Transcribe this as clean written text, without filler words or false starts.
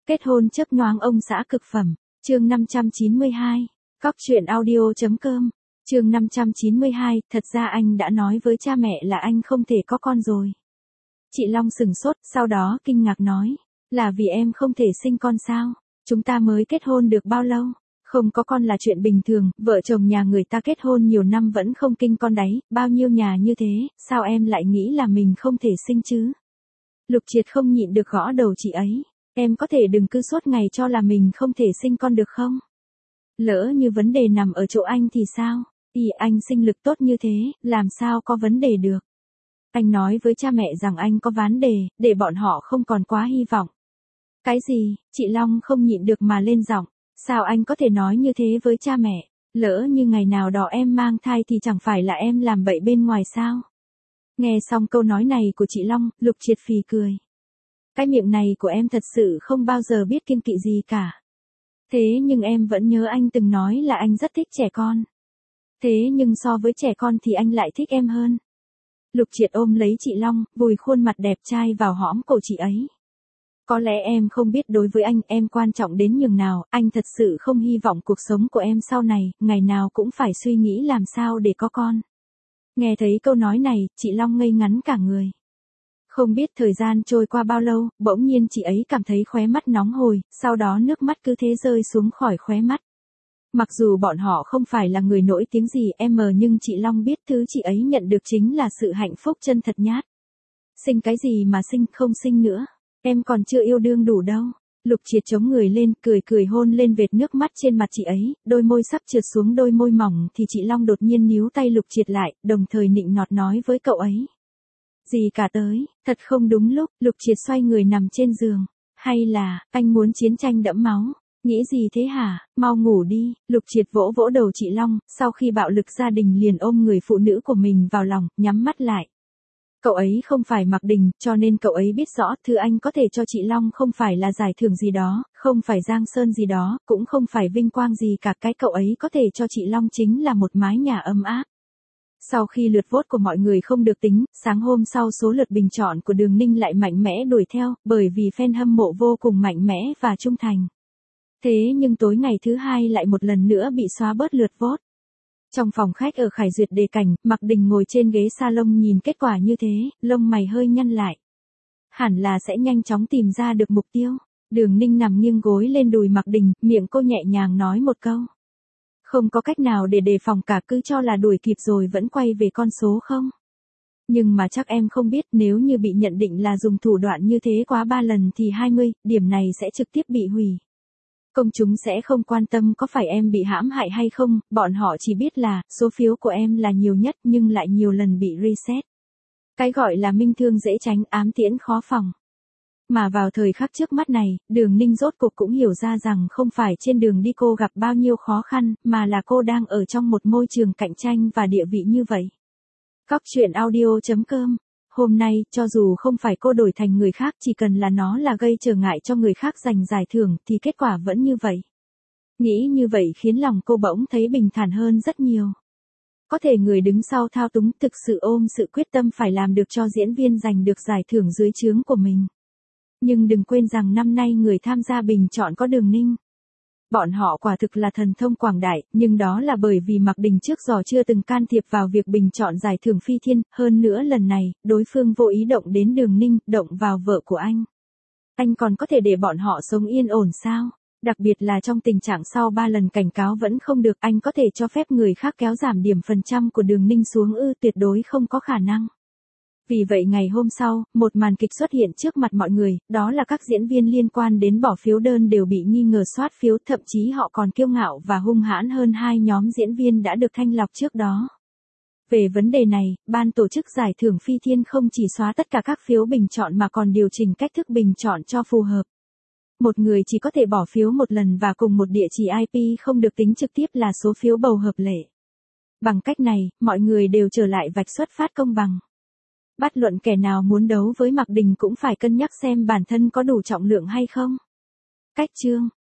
Kết hôn chớp nhoáng ông xã cực phẩm, chương 592, cóc truyện audio.com, chương 592, thật ra anh đã nói với cha mẹ là anh không thể có con rồi. Chị Long sửng sốt, sau đó kinh ngạc nói, là vì em không thể sinh con sao? Chúng ta mới kết hôn được bao lâu? Không có con là chuyện bình thường, vợ chồng nhà người ta kết hôn nhiều năm vẫn không kinh con đấy, bao nhiêu nhà như thế, sao em lại nghĩ là mình không thể sinh chứ? Lục Triệt không nhịn được gõ đầu chị ấy, em có thể đừng cứ suốt ngày cho là mình không thể sinh con được không? Lỡ như vấn đề nằm ở chỗ anh thì sao? Anh sinh lực tốt như thế, làm sao có vấn đề được? Anh nói với cha mẹ rằng anh có vấn đề, để bọn họ không còn quá hy vọng. Cái gì? Chị Long không nhịn được mà lên giọng. Sao anh có thể nói như thế với cha mẹ? Lỡ như ngày nào đó em mang thai thì chẳng phải là em làm bậy bên ngoài sao? Nghe xong câu nói này của chị Long, Lục Triệt phì cười. Cái miệng này của em thật sự không bao giờ biết kiêng kỵ gì cả. Thế nhưng em vẫn nhớ anh từng nói là anh rất thích trẻ con. Thế nhưng so với trẻ con thì anh lại thích em hơn. Lục Triệt ôm lấy chị Long, vùi khuôn mặt đẹp trai vào hõm cổ chị ấy. Có lẽ em không biết đối với anh em quan trọng đến nhường nào, anh thật sự không hy vọng cuộc sống của em sau này, ngày nào cũng phải suy nghĩ làm sao để có con. Nghe thấy câu nói này, chị Long ngây ngắn cả người. Không biết thời gian trôi qua bao lâu, bỗng nhiên chị ấy cảm thấy khóe mắt nóng hổi, sau đó nước mắt cứ thế rơi xuống khỏi khóe mắt. Mặc dù bọn họ không phải là người nổi tiếng gì nhưng chị Long biết thứ chị ấy nhận được chính là sự hạnh phúc chân thật nhát. Sinh cái gì mà sinh, không sinh nữa. Em còn chưa yêu đương đủ đâu. Lục Triệt chống người lên, cười hôn lên vệt nước mắt trên mặt chị ấy, đôi môi sắp trượt xuống đôi môi mỏng thì chị Long đột nhiên níu tay Lục Triệt lại, đồng thời nịnh nọt nói với cậu ấy. Gì cả tới, thật không đúng lúc, Lục Triệt xoay người nằm trên giường. Hay là, anh muốn chiến tranh đẫm máu? Nghĩ gì thế hả, mau ngủ đi, Lục Triệt vỗ vỗ đầu chị Long, sau khi bạo lực gia đình liền ôm người phụ nữ của mình vào lòng, nhắm mắt lại. Cậu ấy không phải Mạc Đình, cho nên cậu ấy biết rõ thứ anh có thể cho chị Long không phải là giải thưởng gì đó, không phải giang sơn gì đó, cũng không phải vinh quang gì cả, cái cậu ấy có thể cho chị Long chính là một mái nhà ấm áp. Sau khi lượt vote của mọi người không được tính, sáng hôm sau số lượt bình chọn của Đường Ninh lại mạnh mẽ đuổi theo, bởi vì fan hâm mộ vô cùng mạnh mẽ và trung thành. Thế nhưng tối ngày thứ hai lại một lần nữa bị xóa bớt lượt vote. Trong phòng khách ở Khải Duyệt Đề Cảnh, Mạc Đình ngồi trên ghế salon nhìn kết quả như thế, lông mày hơi nhăn lại. Hẳn là sẽ nhanh chóng tìm ra được mục tiêu. Đường Ninh nằm nghiêng gối lên đùi Mạc Đình, miệng cô nhẹ nhàng nói một câu. Không có cách nào để đề phòng cả, cứ cho là đuổi kịp rồi vẫn quay về con số không. Nhưng mà chắc em không biết, nếu như bị nhận định là dùng thủ đoạn như thế quá 3 lần thì 20, điểm này sẽ trực tiếp bị hủy. Công chúng sẽ không quan tâm có phải em bị hãm hại hay không, bọn họ chỉ biết là, số phiếu của em là nhiều nhất nhưng lại nhiều lần bị reset. Cái gọi là minh thương dễ tránh, ám tiễn khó phòng. Mà vào thời khắc trước mắt này, Đường Ninh rốt cuộc cũng hiểu ra rằng không phải trên đường đi cô gặp bao nhiêu khó khăn, mà là cô đang ở trong một môi trường cạnh tranh và địa vị như vậy. cóc truyện audio.com. Hôm nay, cho dù không phải cô đổi thành người khác, chỉ cần là nó là gây trở ngại cho người khác giành giải thưởng thì kết quả vẫn như vậy. Nghĩ như vậy khiến lòng cô bỗng thấy bình thản hơn rất nhiều. Có thể người đứng sau thao túng thực sự ôm sự quyết tâm phải làm được cho diễn viên giành được giải thưởng dưới trướng của mình. Nhưng đừng quên rằng năm nay người tham gia bình chọn có Đường Ninh. Bọn họ quả thực là thần thông quảng đại, nhưng đó là bởi vì Mạc Đình trước giờ chưa từng can thiệp vào việc bình chọn giải thưởng Phi Thiên, hơn nữa lần này, đối phương vô ý động đến Đường Ninh, động vào vợ của anh. Anh còn có thể để bọn họ sống yên ổn sao? Đặc biệt là trong tình trạng sau 3 lần cảnh cáo vẫn không được, anh có thể cho phép người khác kéo giảm điểm phần trăm của Đường Ninh xuống tuyệt đối không có khả năng. Vì vậy ngày hôm sau, một màn kịch xuất hiện trước mặt mọi người, đó là các diễn viên liên quan đến bỏ phiếu đơn đều bị nghi ngờ soát phiếu, thậm chí họ còn kiêu ngạo và hung hãn hơn hai nhóm diễn viên đã được thanh lọc trước đó. Về vấn đề này, ban tổ chức giải thưởng Phi Thiên không chỉ xóa tất cả các phiếu bình chọn mà còn điều chỉnh cách thức bình chọn cho phù hợp. Một người chỉ có thể bỏ phiếu một lần và cùng một địa chỉ IP không được tính trực tiếp là số phiếu bầu hợp lệ. Bằng cách này, mọi người đều trở lại vạch xuất phát công bằng. Bất luận kẻ nào muốn đấu với Mạc Đình cũng phải cân nhắc xem bản thân có đủ trọng lượng hay không. Cách chương